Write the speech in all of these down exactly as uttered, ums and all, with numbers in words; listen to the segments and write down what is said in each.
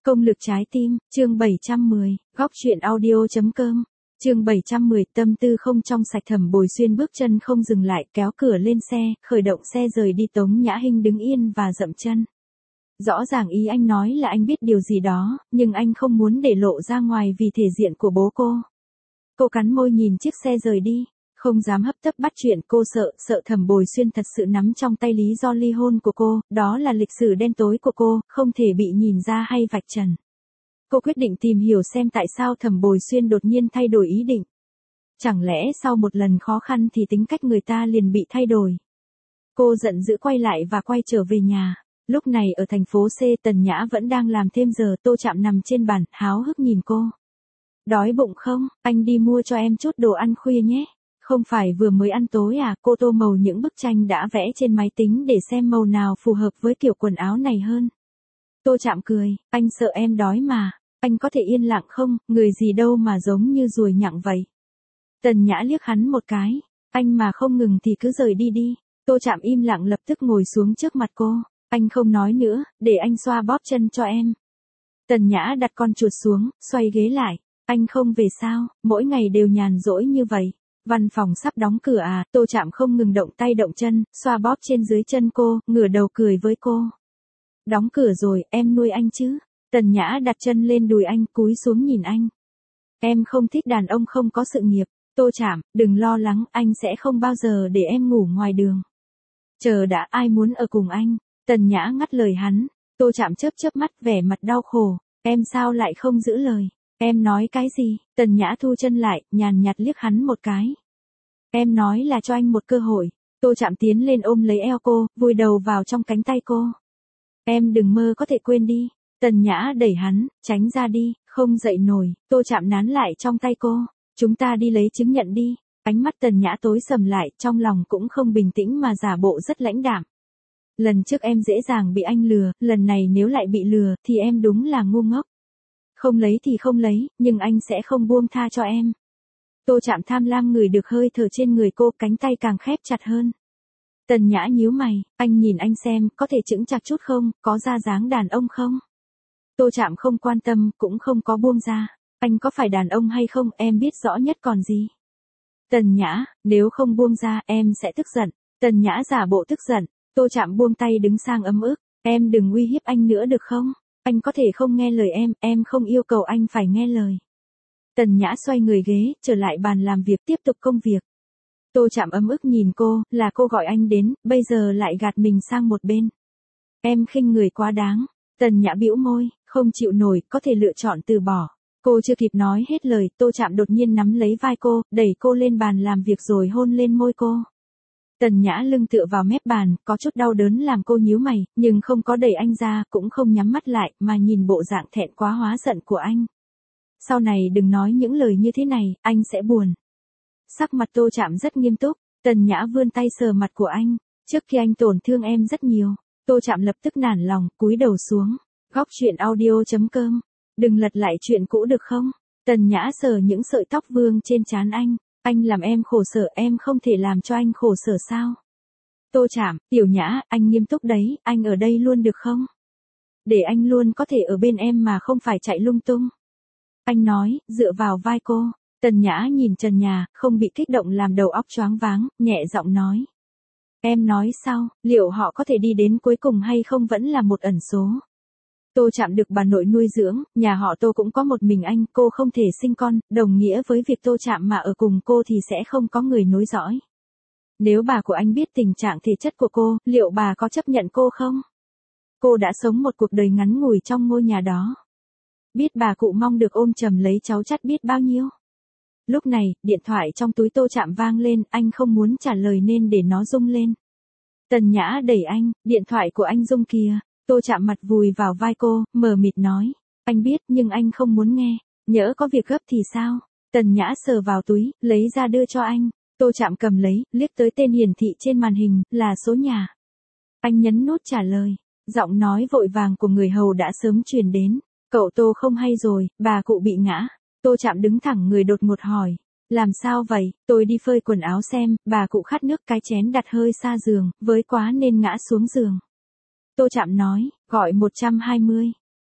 Công lực trái tim, chương bảy trăm mười, góc truyện audio.com, chương bảy trăm mười, tâm tư không trong sạch. Thẩm Bồi Xuyên bước chân không dừng lại, kéo cửa lên xe, khởi động xe rời đi. Tống Nhã Hinh đứng yên và dậm chân. Rõ ràng ý anh nói là anh biết điều gì đó, nhưng anh không muốn để lộ ra ngoài vì thể diện của bố cô. Cô cắn môi nhìn chiếc xe rời đi, không dám hấp tấp bắt chuyện. Cô sợ, sợ Thẩm Bồi Xuyên thật sự nắm trong tay lý do ly hôn của cô, đó là lịch sử đen tối của cô, không thể bị nhìn ra hay vạch trần. Cô quyết định tìm hiểu xem tại sao Thẩm Bồi Xuyên đột nhiên thay đổi ý định. Chẳng lẽ sau một lần khó khăn thì tính cách người ta liền bị thay đổi? Cô giận dữ quay lại và quay trở về nhà. Lúc này ở thành phố C, Tần Nhã vẫn đang làm thêm giờ. Tô Trạm nằm trên bàn, háo hức nhìn cô. Đói bụng không? Anh đi mua cho em chút đồ ăn khuya nhé. Không phải vừa mới ăn tối à? Cô tô màu những bức tranh đã vẽ trên máy tính để xem màu nào phù hợp với kiểu quần áo này hơn. Tô Trạm cười, anh sợ em đói mà. Anh có thể yên lặng không? Người gì đâu mà giống như ruồi nhặng vậy. Tần Nhã liếc hắn một cái. Anh mà không ngừng thì cứ rời đi đi. Tô Trạm im lặng lập tức ngồi xuống trước mặt cô. Anh không nói nữa, để anh xoa bóp chân cho em. Tần Nhã đặt con chuột xuống, xoay ghế lại. Anh không về sao? Mỗi ngày đều nhàn rỗi như vậy. Văn phòng sắp đóng cửa à? Tô Trạm không ngừng động tay động chân, xoa bóp trên dưới chân cô, ngửa đầu cười với cô. Đóng cửa rồi, em nuôi anh chứ? Tần Nhã đặt chân lên đùi anh, cúi xuống nhìn anh. Em không thích đàn ông không có sự nghiệp. Tô Trạm, đừng lo lắng, anh sẽ không bao giờ để em ngủ ngoài đường. Chờ đã, ai muốn ở cùng anh? Tần Nhã ngắt lời hắn. Tô Trạm chớp chớp mắt, vẻ mặt đau khổ. Em sao lại không giữ lời? Em nói cái gì? Tần Nhã thu chân lại, nhàn nhạt liếc hắn một cái. Em nói là cho anh một cơ hội. Tô Trạm tiến lên ôm lấy eo cô, vùi đầu vào trong cánh tay cô. Em đừng mơ có thể quên đi. Tần Nhã đẩy hắn, tránh ra đi, không dậy nổi. Tô Trạm nán lại trong tay cô. Chúng ta đi lấy chứng nhận đi. Ánh mắt Tần Nhã tối sầm lại, trong lòng cũng không bình tĩnh mà giả bộ rất lãnh đạm. Lần trước em dễ dàng bị anh lừa, lần này nếu lại bị lừa thì em đúng là ngu ngốc. Không lấy thì không lấy, nhưng anh sẽ không buông tha cho em. Tô Trạm tham lam ngửi được hơi thở trên người cô, cánh tay càng khép chặt hơn. Tần Nhã nhíu mày, anh nhìn anh xem, có thể chững chạc chút không, có ra dáng đàn ông không? Tô Trạm không quan tâm, cũng không có buông ra. Anh có phải đàn ông hay không, em biết rõ nhất còn gì. Tần Nhã, nếu không buông ra, em sẽ tức giận. Tần Nhã giả bộ tức giận. Tô Trạm buông tay đứng sang ấm ức. Em đừng uy hiếp anh nữa được không? Anh có thể không nghe lời em, em không yêu cầu anh phải nghe lời. Tần Nhã xoay người ghế, trở lại bàn làm việc tiếp tục công việc. Tô Trạm ấm ức nhìn cô, là cô gọi anh đến, bây giờ lại gạt mình sang một bên. Em khinh người quá đáng. Tần Nhã bĩu môi, không chịu nổi, có thể lựa chọn từ bỏ. Cô chưa kịp nói hết lời, Tô Trạm đột nhiên nắm lấy vai cô, đẩy cô lên bàn làm việc rồi hôn lên môi cô. Tần Nhã lưng tựa vào mép bàn, có chút đau đớn làm cô nhíu mày, nhưng không có đẩy anh ra, cũng không nhắm mắt lại, mà nhìn bộ dạng thẹn quá hóa giận của anh. Sau này đừng nói những lời như thế này, anh sẽ buồn. Sắc mặt Tô Trạm rất nghiêm túc. Tần Nhã vươn tay sờ mặt của anh. Trước khi anh tổn thương em rất nhiều. Tô Trạm lập tức nản lòng, cúi đầu xuống. Góc truyện audio.com. Đừng lật lại chuyện cũ được không? Tần Nhã sờ những sợi tóc vương trên trán anh. Anh làm em khổ sở, em không thể làm cho anh khổ sở sao? Tô Trạm, Tiểu Nhã, anh nghiêm túc đấy, anh ở đây luôn được không? Để anh luôn có thể ở bên em mà không phải chạy lung tung. Anh nói, dựa vào vai cô. Tần Nhã nhìn trần nhà, không bị kích động làm đầu óc choáng váng, nhẹ giọng nói. Em nói sao, liệu họ có thể đi đến cuối cùng hay không vẫn là một ẩn số. Tô Trạm được bà nội nuôi dưỡng, nhà họ Tô cũng có một mình anh, cô không thể sinh con, đồng nghĩa với việc Tô Trạm mà ở cùng cô thì sẽ không có người nối dõi. Nếu bà của anh biết tình trạng thể chất của cô, liệu bà có chấp nhận cô không? Cô đã sống một cuộc đời ngắn ngủi trong ngôi nhà đó. Biết bà cụ mong được ôm chầm lấy cháu chắt biết bao nhiêu. Lúc này, điện thoại trong túi Tô Trạm vang lên, anh không muốn trả lời nên để nó rung lên. Tần Nhã đẩy anh, điện thoại của anh rung kìa. Tô Trạm mặt vùi vào vai cô, mờ mịt nói. Anh biết nhưng anh không muốn nghe. Nhỡ có việc gấp thì sao? Tần Nhã sờ vào túi, lấy ra đưa cho anh. Tô Trạm cầm lấy, liếc tới tên hiển thị trên màn hình, là số nhà. Anh nhấn nút trả lời. Giọng nói vội vàng của người hầu đã sớm truyền đến. Cậu Tô không hay rồi, bà cụ bị ngã. Tô Trạm đứng thẳng người đột ngột hỏi. Làm sao vậy? Tôi đi phơi quần áo xem, bà cụ khát nước, cái chén đặt hơi xa giường, với quá nên ngã xuống giường. Tô Trạm nói, gọi một trăm hai mươi.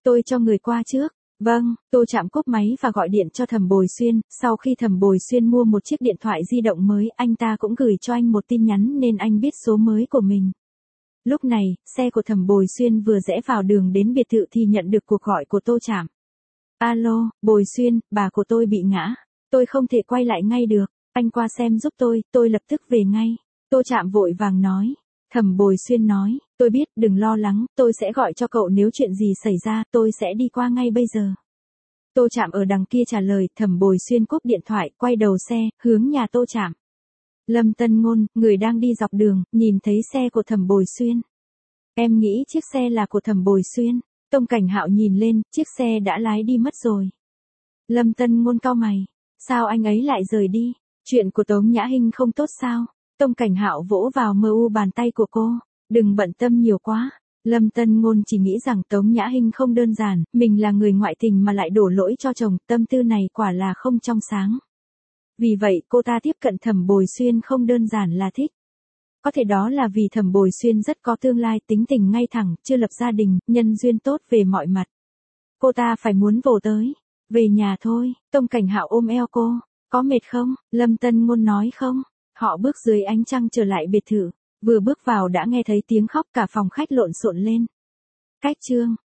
Tôi cho người qua trước. Vâng, Tô Trạm cúp máy và gọi điện cho Thẩm Bồi Xuyên, sau khi Thẩm Bồi Xuyên mua một chiếc điện thoại di động mới, anh ta cũng gửi cho anh một tin nhắn nên anh biết số mới của mình. Lúc này, xe của Thẩm Bồi Xuyên vừa rẽ vào đường đến biệt thự thì nhận được cuộc gọi của Tô Trạm. Alo, Bồi Xuyên, bà của tôi bị ngã. Tôi không thể quay lại ngay được, anh qua xem giúp tôi, tôi lập tức về ngay. Tô Trạm vội vàng nói. Thẩm Bồi Xuyên nói, tôi biết, đừng lo lắng, tôi sẽ gọi cho cậu nếu chuyện gì xảy ra, tôi sẽ đi qua ngay bây giờ. Tô Trạm ở đằng kia trả lời, Thẩm Bồi Xuyên cúp điện thoại, quay đầu xe, hướng nhà Tô Trạm. Lâm Tân Ngôn, người đang đi dọc đường, nhìn thấy xe của Thẩm Bồi Xuyên. Em nghĩ chiếc xe là của Thẩm Bồi Xuyên. Tông Cảnh Hạo nhìn lên, chiếc xe đã lái đi mất rồi. Lâm Tân Ngôn cau mày. Sao anh ấy lại rời đi? Chuyện của Tống Nhã Hinh không tốt sao? Tông Cảnh Hạo vỗ vào mờ u bàn tay của cô. Đừng bận tâm nhiều quá. Lâm Tân Ngôn chỉ nghĩ rằng Tống Nhã Hinh không đơn giản, mình là người ngoại tình mà lại đổ lỗi cho chồng, tâm tư này quả là không trong sáng. Vì vậy cô ta tiếp cận Thẩm Bồi Xuyên không đơn giản là thích. Có thể đó là vì Thẩm Bồi Xuyên rất có tương lai, tính tình ngay thẳng, chưa lập gia đình, nhân duyên tốt về mọi mặt. Cô ta phải muốn vồ tới. Về nhà thôi, Tông Cảnh Hạo ôm eo cô. Có mệt không? Lâm Tân Ngôn nói không. Họ bước dưới ánh trăng trở lại biệt thự. Vừa bước vào đã nghe thấy tiếng khóc, cả phòng khách lộn xộn lên. Cách chương.